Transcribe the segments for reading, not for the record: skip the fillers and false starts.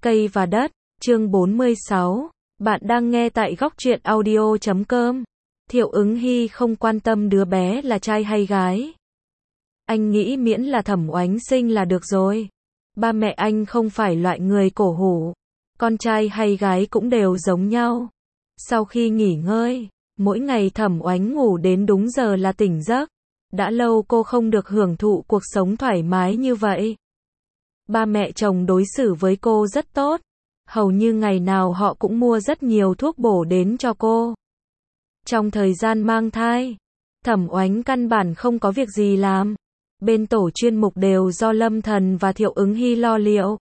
Cây và đất, chương 46. Bạn đang nghe tại góc truyện audio.com. Thiệu Ứng Hy không quan tâm đứa bé là trai hay gái. Anh nghĩ miễn là Thẩm Oánh sinh là được rồi. Ba mẹ anh không phải loại người cổ hủ. Con trai hay gái cũng đều giống nhau. Sau khi nghỉ ngơi, mỗi ngày Thẩm Oánh ngủ đến đúng giờ là tỉnh giấc. Đã lâu cô không được hưởng thụ cuộc sống thoải mái như vậy. Ba mẹ chồng đối xử với cô rất tốt. Hầu như ngày nào họ cũng mua rất nhiều thuốc bổ đến cho cô. Trong thời gian mang thai, Thẩm Oánh căn bản không có việc gì làm. Bên tổ chuyên mục đều do Lâm Thần và Thiệu Ứng Hy lo liệu.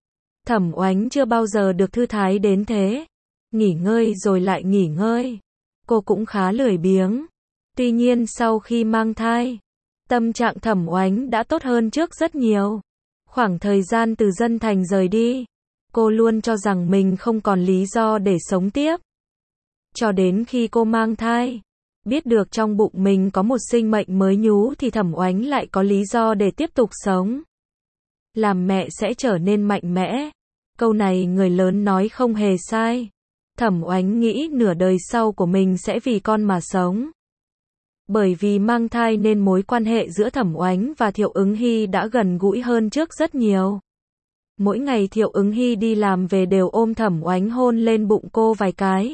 Thẩm Oánh chưa bao giờ được thư thái đến thế. Nghỉ ngơi rồi lại nghỉ ngơi. Cô cũng khá lười biếng. Tuy nhiên sau khi mang thai, tâm trạng Thẩm Oánh đã tốt hơn trước rất nhiều. Khoảng thời gian từ Dân Thành rời đi, cô luôn cho rằng mình không còn lý do để sống tiếp. Cho đến khi cô mang thai, biết được trong bụng mình có một sinh mệnh mới nhú thì Thẩm Oánh lại có lý do để tiếp tục sống. Làm mẹ sẽ trở nên mạnh mẽ. Câu này người lớn nói không hề sai. Thẩm Oánh nghĩ nửa đời sau của mình sẽ vì con mà sống. Bởi vì mang thai nên mối quan hệ giữa Thẩm Oánh và Thiệu Ứng Hy đã gần gũi hơn trước rất nhiều. Mỗi ngày Thiệu Ứng Hy đi làm về đều ôm Thẩm Oánh hôn lên bụng cô vài cái.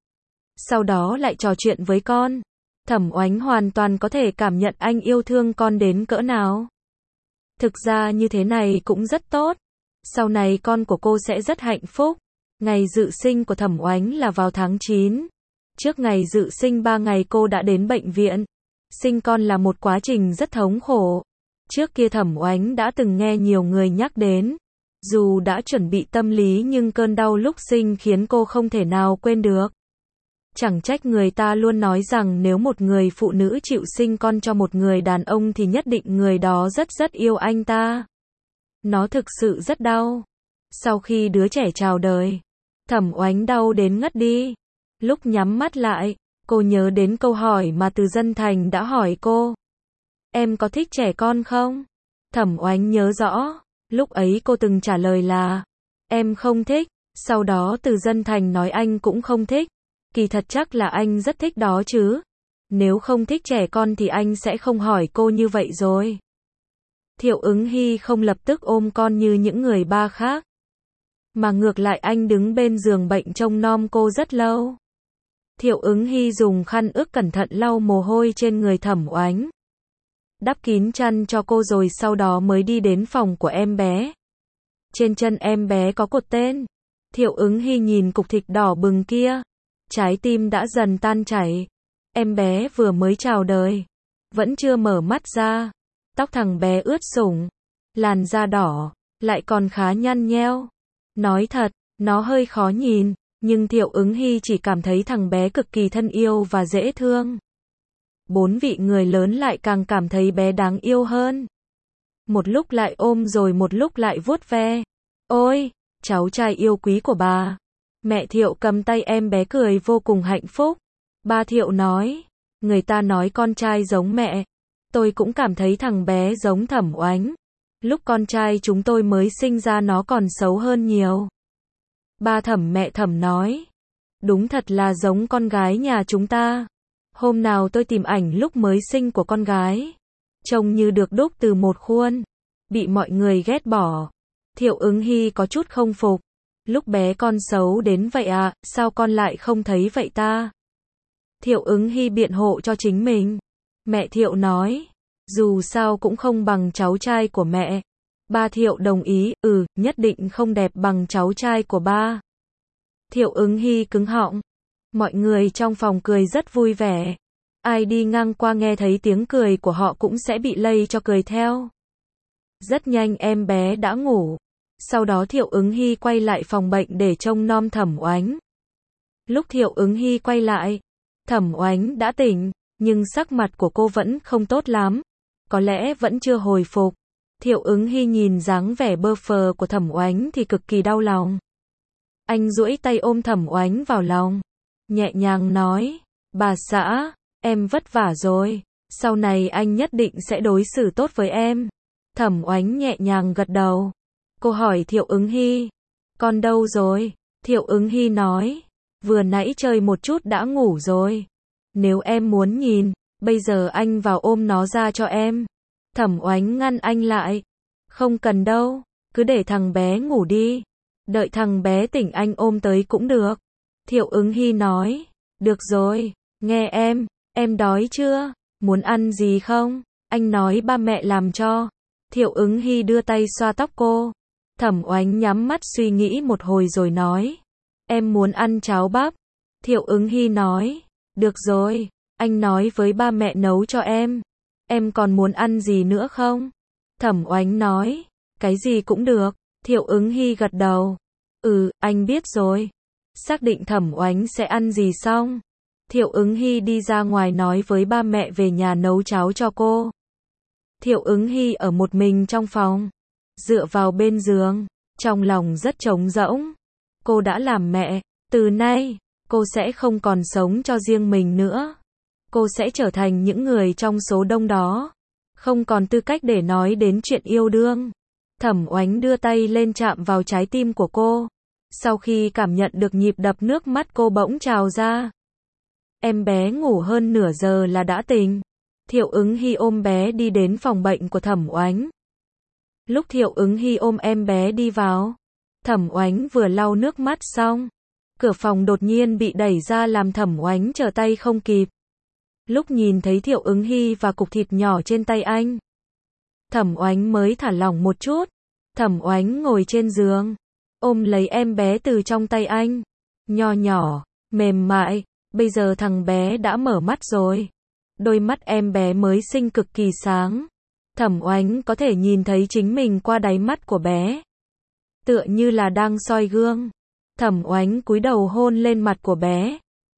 Sau đó lại trò chuyện với con. Thẩm Oánh hoàn toàn có thể cảm nhận anh yêu thương con đến cỡ nào. Thực ra như thế này cũng rất tốt. Sau này con của cô sẽ rất hạnh phúc. Ngày dự sinh của Thẩm Oánh là vào tháng 9. Trước ngày dự sinh 3 ngày cô đã đến bệnh viện. Sinh con là một quá trình rất thống khổ. Trước kia Thẩm Oánh đã từng nghe nhiều người nhắc đến. Dù đã chuẩn bị tâm lý nhưng cơn đau lúc sinh khiến cô không thể nào quên được. Chẳng trách người ta luôn nói rằng nếu một người phụ nữ chịu sinh con cho một người đàn ông thì nhất định người đó rất yêu anh ta. Nó thực sự rất đau. Sau khi đứa trẻ chào đời, Thẩm Oánh đau đến ngất đi. Lúc nhắm mắt lại, cô nhớ đến câu hỏi mà Từ Dân Thành đã hỏi cô. Em có thích trẻ con không? Thẩm Oánh nhớ rõ, lúc ấy cô từng trả lời là em không thích. Sau đó Từ Dân Thành nói anh cũng không thích. Kỳ thật chắc là anh rất thích đó chứ. Nếu không thích trẻ con thì anh sẽ không hỏi cô như vậy rồi. Thiệu Ứng Hy không lập tức ôm con như những người ba khác. Mà ngược lại anh đứng bên giường bệnh trông nom cô rất lâu. Thiệu Ứng Hy dùng khăn ướt cẩn thận lau mồ hôi trên người Thẩm Oánh. Đắp kín chăn cho cô rồi sau đó mới đi đến phòng của em bé. Trên chân em bé có cột tên. Thiệu Ứng Hy nhìn cục thịt đỏ bừng kia. Trái tim đã dần tan chảy. Em bé vừa mới chào đời. Vẫn chưa mở mắt ra. Tóc thằng bé ướt sũng. Làn da đỏ. Lại còn khá nhăn nheo. Nói thật, nó hơi khó nhìn. Nhưng Thiệu Ứng Hy chỉ cảm thấy thằng bé cực kỳ thân yêu và dễ thương. 4 vị người lớn lại càng cảm thấy bé đáng yêu hơn. Một lúc lại ôm rồi một lúc lại vuốt ve. Ôi, cháu trai yêu quý của bà. Mẹ Thiệu cầm tay em bé cười vô cùng hạnh phúc. Ba Thiệu nói, người ta nói con trai giống mẹ. Tôi cũng cảm thấy thằng bé giống Thẩm Oánh. Lúc con trai chúng tôi mới sinh ra nó còn xấu hơn nhiều. Ba Thẩm mẹ Thẩm nói, đúng thật là giống con gái nhà chúng ta. Hôm nào tôi tìm ảnh lúc mới sinh của con gái. Trông như được đúc từ một khuôn. Bị mọi người ghét bỏ. Thiệu Ứng Hy có chút không phục. Lúc bé con xấu đến vậy à, sao con lại không thấy vậy ta? Thiệu Ứng Hy biện hộ cho chính mình. Mẹ Thiệu nói, dù sao cũng không bằng cháu trai của mẹ. Ba Thiệu đồng ý, nhất định không đẹp bằng cháu trai của ba. Thiệu Ứng Hy cứng họng. Mọi người trong phòng cười rất vui vẻ. Ai đi ngang qua nghe thấy tiếng cười của họ cũng sẽ bị lây cho cười theo. Rất nhanh em bé đã ngủ. Sau đó Thiệu Ứng Hy quay lại phòng bệnh để trông nom Thẩm Oánh. Lúc Thiệu Ứng Hy quay lại, Thẩm Oánh đã tỉnh, nhưng sắc mặt của cô vẫn không tốt lắm. Có lẽ vẫn chưa hồi phục. Thiệu Ứng Hy nhìn dáng vẻ bơ phờ của Thẩm Oánh thì cực kỳ đau lòng. Anh duỗi tay ôm Thẩm Oánh vào lòng. Nhẹ nhàng nói, bà xã, em vất vả rồi. Sau này anh nhất định sẽ đối xử tốt với em. Thẩm Oánh nhẹ nhàng gật đầu. Cô hỏi Thiệu Ứng Hy, Con đâu rồi? Thiệu Ứng Hy nói. Vừa nãy chơi một chút đã ngủ rồi. Nếu em muốn nhìn, bây giờ anh vào ôm nó ra cho em. Thẩm Oánh ngăn anh lại. Không cần đâu, cứ để thằng bé ngủ đi. Đợi thằng bé tỉnh anh ôm tới cũng được. Thiệu Ứng Hy nói. Được rồi, nghe em đói chưa? Muốn ăn gì không? Anh nói ba mẹ làm cho. Thiệu Ứng Hy đưa tay xoa tóc cô. Thẩm Oánh nhắm mắt suy nghĩ một hồi rồi nói. Em muốn ăn cháo bắp. Thiệu Ứng Hy nói. Được rồi, anh nói với ba mẹ nấu cho em. Em còn muốn ăn gì nữa không? Thẩm Oánh nói. Cái gì cũng được. Thiệu Ứng Hy gật đầu. Anh biết rồi. Xác định Thẩm Oánh sẽ ăn gì xong. Thiệu Ứng Hy đi ra ngoài nói với ba mẹ về nhà nấu cháo cho cô. Thiệu Ứng Hy ở một mình trong phòng, dựa vào bên giường, trong lòng rất trống rỗng. Cô đã làm mẹ, từ nay, cô sẽ không còn sống cho riêng mình nữa. Cô sẽ trở thành những người trong số đông đó, không còn tư cách để nói đến chuyện yêu đương. Thẩm Oánh đưa tay lên chạm vào trái tim của cô. Sau khi cảm nhận được nhịp đập, nước mắt cô bỗng trào ra. Em bé ngủ hơn nửa giờ là đã tỉnh. Thiệu Ứng Hy ôm bé đi đến phòng bệnh của Thẩm Oánh. Lúc Thiệu Ứng Hy ôm em bé đi vào, Thẩm Oánh vừa lau nước mắt xong, cửa phòng đột nhiên bị đẩy ra làm Thẩm Oánh trở tay không kịp. Lúc nhìn thấy Thiệu Ứng Hy và cục thịt nhỏ trên tay anh, Thẩm Oánh mới thả lỏng một chút. Thẩm Oánh ngồi trên giường, ôm lấy em bé từ trong tay anh. Nho nhỏ, mềm mại, bây giờ thằng bé đã mở mắt rồi. Đôi mắt em bé mới sinh cực kỳ sáng. Thẩm Oánh có thể nhìn thấy chính mình qua đáy mắt của bé. Tựa như là đang soi gương. Thẩm Oánh cúi đầu hôn lên mặt của bé.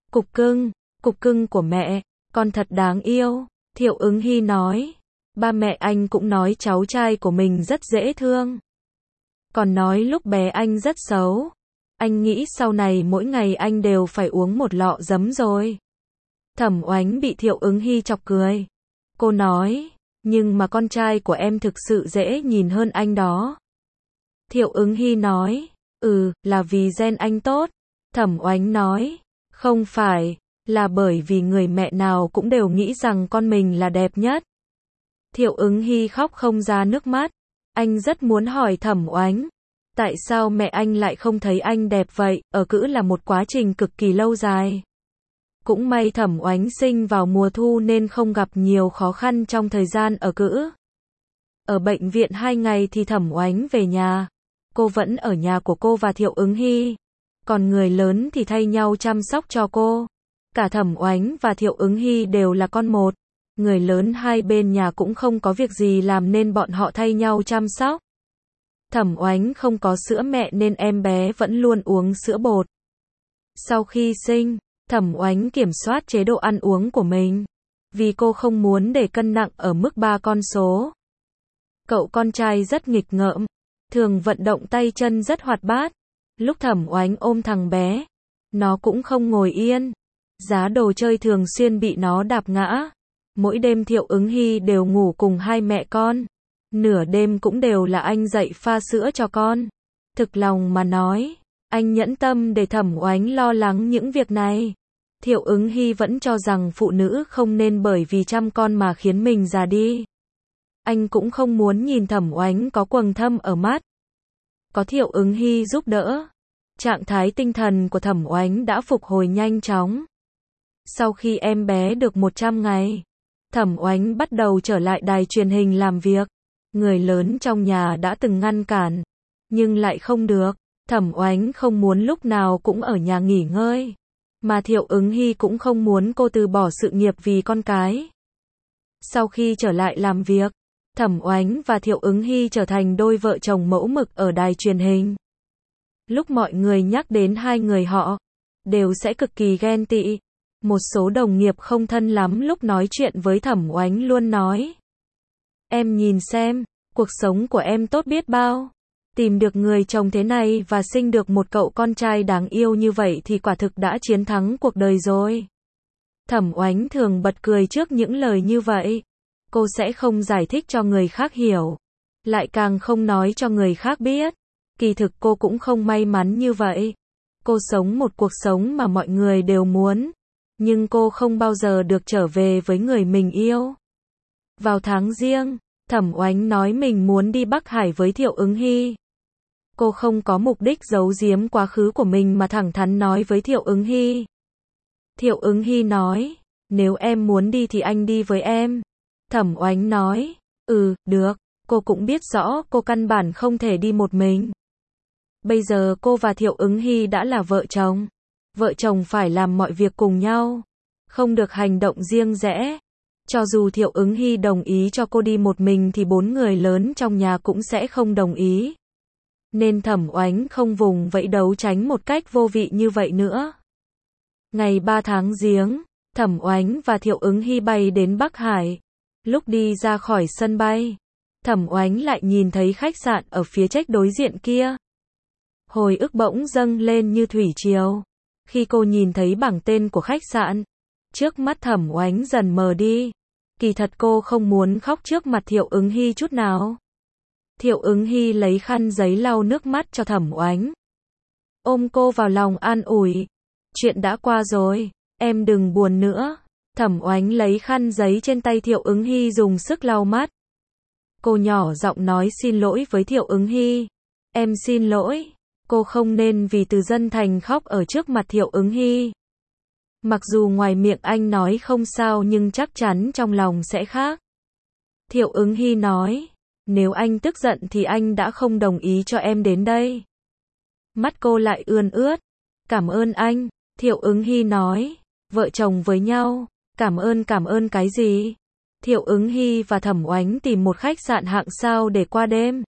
Cục cưng của mẹ, con thật đáng yêu. Thiệu Ứng Hy nói. Ba mẹ anh cũng nói cháu trai của mình rất dễ thương. Còn nói lúc bé anh rất xấu. Anh nghĩ sau này mỗi ngày anh đều phải uống một lọ giấm rồi. Thẩm Oánh bị Thiệu Ứng Hy chọc cười. Cô nói, nhưng mà con trai của em thực sự dễ nhìn hơn anh đó. Thiệu Ứng Hy nói, là vì gen anh tốt. Thẩm Oánh nói, không phải, là bởi vì người mẹ nào cũng đều nghĩ rằng con mình là đẹp nhất. Thiệu Ứng Hy khóc không ra nước mắt. Anh rất muốn hỏi Thẩm Oánh, tại sao mẹ anh lại không thấy anh đẹp vậy? Ở cữ là một quá trình cực kỳ lâu dài. Cũng may Thẩm Oánh sinh vào mùa thu nên không gặp nhiều khó khăn trong thời gian ở cữ. Ở bệnh viện 2 ngày thì Thẩm Oánh về nhà. Cô vẫn ở nhà của cô và Thiệu Ứng Hy. Còn người lớn thì thay nhau chăm sóc cho cô. Cả Thẩm Oánh và Thiệu Ứng Hy đều là con một. Người lớn hai bên nhà cũng không có việc gì làm nên bọn họ thay nhau chăm sóc. Thẩm Oánh không có sữa mẹ nên em bé vẫn luôn uống sữa bột. Sau khi sinh, Thẩm Oánh kiểm soát chế độ ăn uống của mình, vì cô không muốn để cân nặng ở mức 3 con số. Cậu con trai rất nghịch ngợm, thường vận động tay chân rất hoạt bát. Lúc Thẩm Oánh ôm thằng bé, nó cũng không ngồi yên. Giá đồ chơi thường xuyên bị nó đạp ngã. Mỗi đêm Thiệu Ứng Hy đều ngủ cùng hai mẹ con. Nửa đêm cũng đều là anh dậy pha sữa cho con. Thực lòng mà nói, anh nhẫn tâm để Thẩm Oánh lo lắng những việc này. Thiệu Ứng Hy vẫn cho rằng phụ nữ không nên bởi vì chăm con mà khiến mình già đi. Anh cũng không muốn nhìn Thẩm Oánh có quầng thâm ở mắt. Có Thiệu Ứng Hy giúp đỡ, trạng thái tinh thần của Thẩm Oánh đã phục hồi nhanh chóng. Sau khi em bé được 100 ngày, Thẩm Oánh bắt đầu trở lại đài truyền hình làm việc. Người lớn trong nhà đã từng ngăn cản, nhưng lại không được. Thẩm Oánh không muốn lúc nào cũng ở nhà nghỉ ngơi, mà Thiệu Ứng Hy cũng không muốn cô từ bỏ sự nghiệp vì con cái. Sau khi trở lại làm việc, Thẩm Oánh và Thiệu Ứng Hy trở thành đôi vợ chồng mẫu mực ở đài truyền hình. Lúc mọi người nhắc đến hai người họ, đều sẽ cực kỳ ghen tị. Một số đồng nghiệp không thân lắm lúc nói chuyện với Thẩm Oánh luôn nói. Em nhìn xem, cuộc sống của em tốt biết bao. Tìm được người chồng thế này và sinh được một cậu con trai đáng yêu như vậy thì quả thực đã chiến thắng cuộc đời rồi. Thẩm Oánh thường bật cười trước những lời như vậy. Cô sẽ không giải thích cho người khác hiểu, lại càng không nói cho người khác biết. Kỳ thực cô cũng không may mắn như vậy. Cô sống một cuộc sống mà mọi người đều muốn, nhưng cô không bao giờ được trở về với người mình yêu. Vào tháng Giêng, Thẩm Oánh nói mình muốn đi Bắc Hải với Thiệu Ứng Hy. Cô không có mục đích giấu giếm quá khứ của mình mà thẳng thắn nói với Thiệu Ứng Hy. Thiệu Ứng Hy nói, nếu em muốn đi thì anh đi với em. Thẩm Oánh nói, được, cô cũng biết rõ cô căn bản không thể đi một mình. Bây giờ cô và Thiệu Ứng Hy đã là vợ chồng. Vợ chồng phải làm mọi việc cùng nhau, không được hành động riêng rẽ. Cho dù Thiệu Ứng Hy đồng ý cho cô đi một mình thì 4 người lớn trong nhà cũng sẽ không đồng ý. Nên Thẩm Oánh không vùng vẫy đấu tránh một cách vô vị như vậy nữa. Ngày 3 tháng Giêng, Thẩm Oánh và Thiệu Ứng Hy bay đến Bắc Hải. Lúc đi ra khỏi sân bay, Thẩm Oánh lại nhìn thấy khách sạn ở phía trách đối diện kia. Hồi ức bỗng dâng lên như thủy triều. Khi cô nhìn thấy bảng tên của khách sạn, trước mắt Thẩm Oánh dần mờ đi. Kỳ thật cô không muốn khóc trước mặt Thiệu Ứng Hy chút nào. Thiệu Ứng Hy lấy khăn giấy lau nước mắt cho Thẩm Oánh. Ôm cô vào lòng an ủi. Chuyện đã qua rồi, em đừng buồn nữa. Thẩm Oánh lấy khăn giấy trên tay Thiệu Ứng Hy dùng sức lau mắt. Cô nhỏ giọng nói xin lỗi với Thiệu Ứng Hy. Em xin lỗi. Cô không nên vì Từ Dân Thành khóc ở trước mặt Thiệu Ứng Hy. Mặc dù ngoài miệng anh nói không sao nhưng chắc chắn trong lòng sẽ khác. Thiệu Ứng Hy nói, nếu anh tức giận thì anh đã không đồng ý cho em đến đây. Mắt cô lại ươn ướt. Cảm ơn anh. Thiệu Ứng Hy nói, vợ chồng với nhau, cảm ơn cái gì? Thiệu Ứng Hy và Thẩm Oánh tìm một khách sạn hạng sao để qua đêm.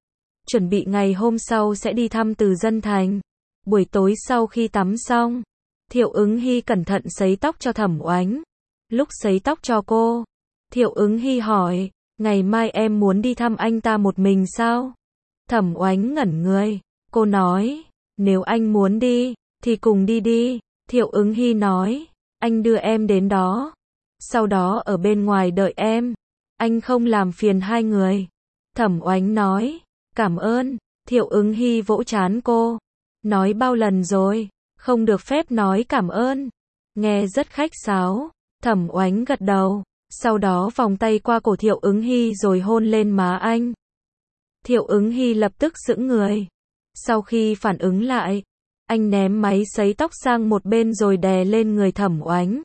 Chuẩn bị ngày hôm sau sẽ đi thăm Từ Dân Thành. Buổi tối sau khi tắm xong, Thiệu Ứng Hy cẩn thận sấy tóc cho Thẩm Oánh. Lúc sấy tóc cho cô, Thiệu Ứng Hy hỏi, ngày mai em muốn đi thăm anh ta một mình sao? Thẩm Oánh ngẩn người. Cô nói, nếu anh muốn đi, thì cùng đi đi. Thiệu Ứng Hy nói, anh đưa em đến đó. Sau đó ở bên ngoài đợi em. Anh không làm phiền hai người. Thẩm Oánh nói, cảm ơn. Thiệu Ứng Hy vỗ trán cô. Nói bao lần rồi, không được phép nói cảm ơn. Nghe rất khách sáo. Thẩm Oánh gật đầu. Sau đó vòng tay qua cổ Thiệu Ứng Hy rồi hôn lên má anh. Thiệu Ứng Hy lập tức sững người. Sau khi phản ứng lại, anh ném máy sấy tóc sang một bên rồi đè lên người Thẩm Oánh.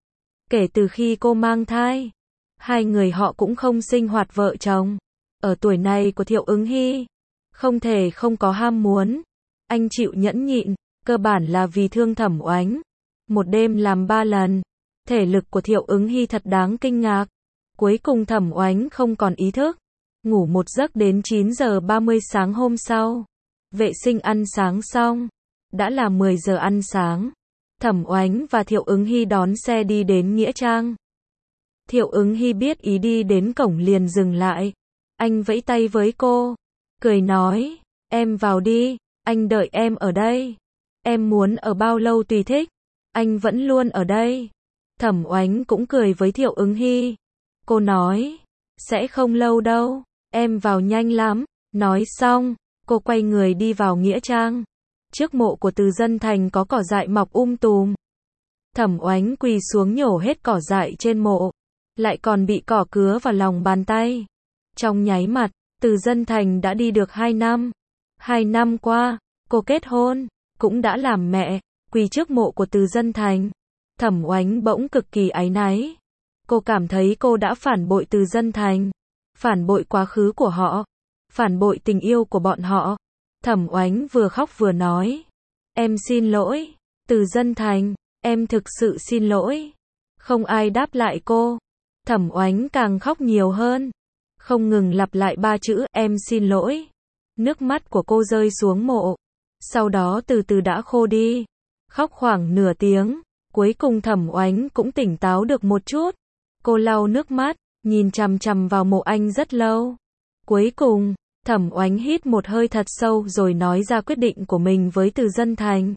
Kể từ khi cô mang thai, hai người họ cũng không sinh hoạt vợ chồng. Ở tuổi này của Thiệu Ứng Hy, không thể không có ham muốn. Anh chịu nhẫn nhịn, cơ bản là vì thương Thẩm Oánh. Một đêm làm 3 lần. Thể lực của Thiệu Ứng Hy thật đáng kinh ngạc. Cuối cùng Thẩm Oánh không còn ý thức. Ngủ một giấc đến 9 giờ 30 sáng hôm sau. Vệ sinh ăn sáng xong. Đã là 10 giờ ăn sáng. Thẩm Oánh và Thiệu Ứng Hy đón xe đi đến Nghĩa Trang. Thiệu Ứng Hy biết ý đi đến cổng liền dừng lại. Anh vẫy tay với cô. Cười nói, em vào đi, anh đợi em ở đây. Em muốn ở bao lâu tùy thích. Anh vẫn luôn ở đây. Thẩm Oánh cũng cười với Thiệu Ứng Hy. Cô nói, sẽ không lâu đâu, em vào nhanh lắm. Nói xong, cô quay người đi vào Nghĩa Trang. Trước mộ của Từ Dân Thành có cỏ dại mọc tùm. Thẩm Oánh quỳ xuống nhổ hết cỏ dại trên mộ. Lại còn bị cỏ cứa vào lòng bàn tay. Trong nháy mặt, Từ Dân Thành đã đi được 2 năm. 2 năm qua, cô kết hôn, cũng đã làm mẹ, quỳ trước mộ của Từ Dân Thành. Thẩm Oánh bỗng cực kỳ áy náy. Cô cảm thấy cô đã phản bội Từ Dân Thành. Phản bội quá khứ của họ. Phản bội tình yêu của bọn họ. Thẩm Oánh vừa khóc vừa nói. Em xin lỗi, Từ Dân Thành, em thực sự xin lỗi. Không ai đáp lại cô. Thẩm Oánh càng khóc nhiều hơn. Không ngừng lặp lại 3 chữ em xin lỗi. Nước mắt của cô rơi xuống mộ. Sau đó từ từ đã khô đi. Khóc khoảng nửa tiếng. Cuối cùng Thẩm Oánh cũng tỉnh táo được một chút. Cô lau nước mắt, nhìn chằm chằm vào mộ anh rất lâu. Cuối cùng, Thẩm Oánh hít một hơi thật sâu rồi nói ra quyết định của mình với Từ Dân Thành.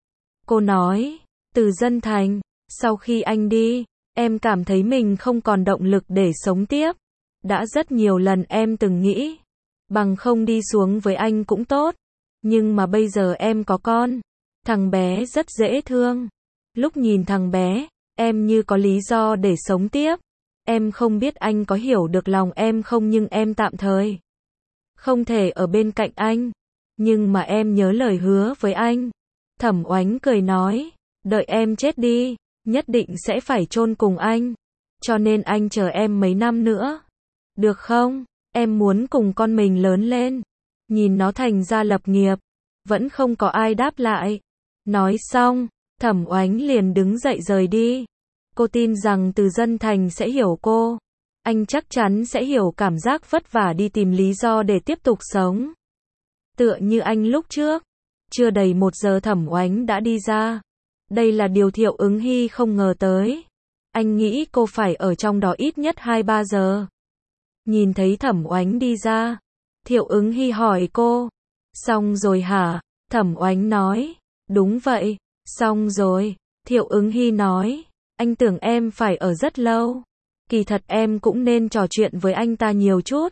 Cô nói, Từ Dân Thành, sau khi anh đi, em cảm thấy mình không còn động lực để sống tiếp. Đã rất nhiều lần em từng nghĩ, bằng không đi xuống với anh cũng tốt. Nhưng mà bây giờ em có con. Thằng bé rất dễ thương. Lúc nhìn thằng bé, em như có lý do để sống tiếp. Em không biết anh có hiểu được lòng em không, nhưng em tạm thời không thể ở bên cạnh anh. Nhưng mà em nhớ lời hứa với anh. Thẩm Oánh cười nói, đợi em chết đi, nhất định sẽ phải chôn cùng anh. Cho nên anh chờ em mấy năm nữa. Được không? Em muốn cùng con mình lớn lên. Nhìn nó thành ra lập nghiệp. Vẫn không có ai đáp lại. Nói xong, Thẩm Oánh liền đứng dậy rời đi. Cô tin rằng Từ Dân Thành sẽ hiểu cô. Anh chắc chắn sẽ hiểu cảm giác vất vả đi tìm lý do để tiếp tục sống. Tựa như anh lúc trước. Chưa đầy 1 giờ Thẩm Oánh đã đi ra. Đây là điều Thiệu Ứng Hy không ngờ tới. Anh nghĩ cô phải ở trong đó ít nhất 2-3 giờ. Nhìn thấy Thẩm Oánh đi ra, Thiệu Ứng Hy hỏi cô, xong rồi hả? Thẩm Oánh nói, đúng vậy, xong rồi. Thiệu Ứng Hy nói, anh tưởng em phải ở rất lâu. Kỳ thật em cũng nên trò chuyện với anh ta nhiều chút.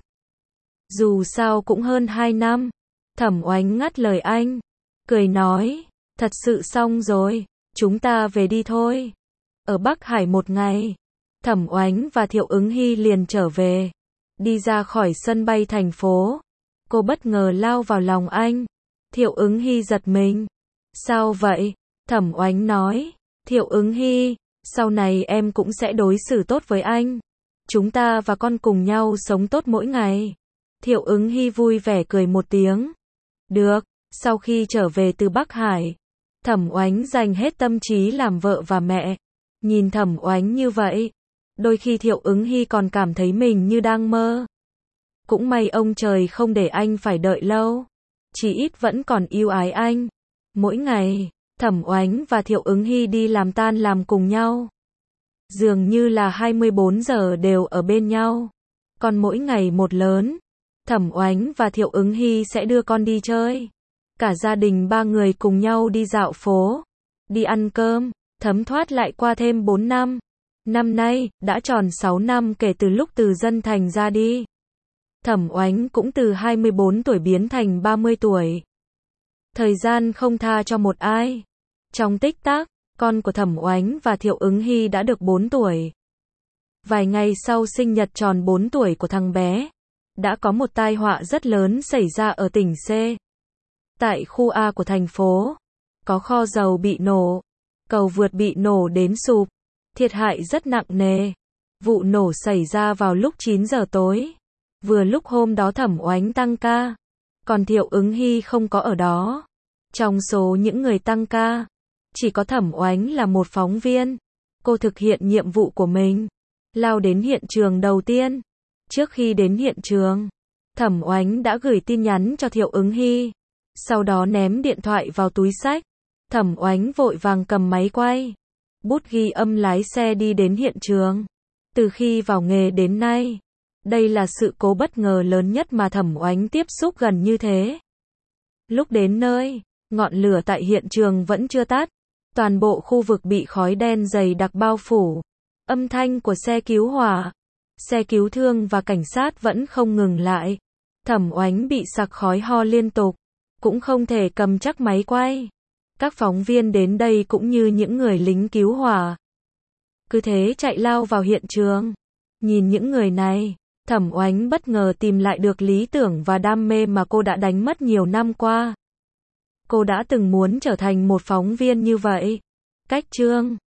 Dù sao cũng hơn 2 năm. Thẩm Oánh ngắt lời anh, cười nói, thật sự xong rồi, chúng ta về đi thôi. Ở Bắc Hải 1 ngày, Thẩm Oánh và Thiệu Ứng Hy liền trở về. Đi ra khỏi sân bay thành phố, cô bất ngờ lao vào lòng anh. Thiệu Ứng Hy giật mình. Sao vậy? Thẩm Oánh nói, Thiệu Ứng Hy, sau này em cũng sẽ đối xử tốt với anh. Chúng ta và con cùng nhau sống tốt mỗi ngày. Thiệu Ứng Hy vui vẻ cười một tiếng. Được. Sau khi trở về từ Bắc Hải, Thẩm Oánh dành hết tâm trí làm vợ và mẹ. Nhìn Thẩm Oánh như vậy, đôi khi Thiệu Ứng Hy còn cảm thấy mình như đang mơ. Cũng may ông trời không để anh phải đợi lâu. Chỉ ít vẫn còn yêu ái anh. Mỗi ngày, Thẩm Oánh và Thiệu Ứng Hy đi làm tan làm cùng nhau. Dường như là 24 giờ đều ở bên nhau. Còn mỗi ngày một lớn, Thẩm Oánh và Thiệu Ứng Hy sẽ đưa con đi chơi. Cả gia đình 3 người cùng nhau đi dạo phố, đi ăn cơm, thấm thoát lại qua thêm 4 năm. Năm nay, đã tròn 6 năm kể từ lúc Từ Dân Thành ra đi. Thẩm Oánh cũng từ 24 tuổi biến thành 30 tuổi. Thời gian không tha cho một ai. Trong tích tắc, con của Thẩm Oánh và Thiệu Ứng Hy đã được 4 tuổi. Vài ngày sau sinh nhật tròn 4 tuổi của thằng bé, đã có một tai họa rất lớn xảy ra ở tỉnh C. Tại khu A của thành phố, có kho dầu bị nổ, cầu vượt bị nổ đến sụp, thiệt hại rất nặng nề. Vụ nổ xảy ra vào lúc 9 giờ tối. Vừa lúc hôm đó Thẩm Oánh tăng ca, còn Thiệu Ứng Hy không có ở đó. Trong số những người tăng ca, chỉ có Thẩm Oánh là một phóng viên. Cô thực hiện nhiệm vụ của mình, lao đến hiện trường đầu tiên. Trước khi đến hiện trường, Thẩm Oánh đã gửi tin nhắn cho Thiệu Ứng Hy, sau đó ném điện thoại vào túi xách. Thẩm Oánh vội vàng cầm máy quay, bút ghi âm lái xe đi đến hiện trường. Từ khi vào nghề đến nay, đây là sự cố bất ngờ lớn nhất mà Thẩm Oánh tiếp xúc gần như thế. Lúc đến nơi, ngọn lửa tại hiện trường vẫn chưa tắt. Toàn bộ khu vực bị khói đen dày đặc bao phủ. Âm thanh của xe cứu hỏa, xe cứu thương và cảnh sát vẫn không ngừng lại. Thẩm Oánh bị sặc khói ho liên tục, cũng không thể cầm chắc máy quay. Các phóng viên đến đây cũng như những người lính cứu hỏa, cứ thế chạy lao vào hiện trường. Nhìn những người này, Thẩm Oánh bất ngờ tìm lại được lý tưởng và đam mê mà cô đã đánh mất nhiều năm qua. Cô đã từng muốn trở thành một phóng viên như vậy. Cách chương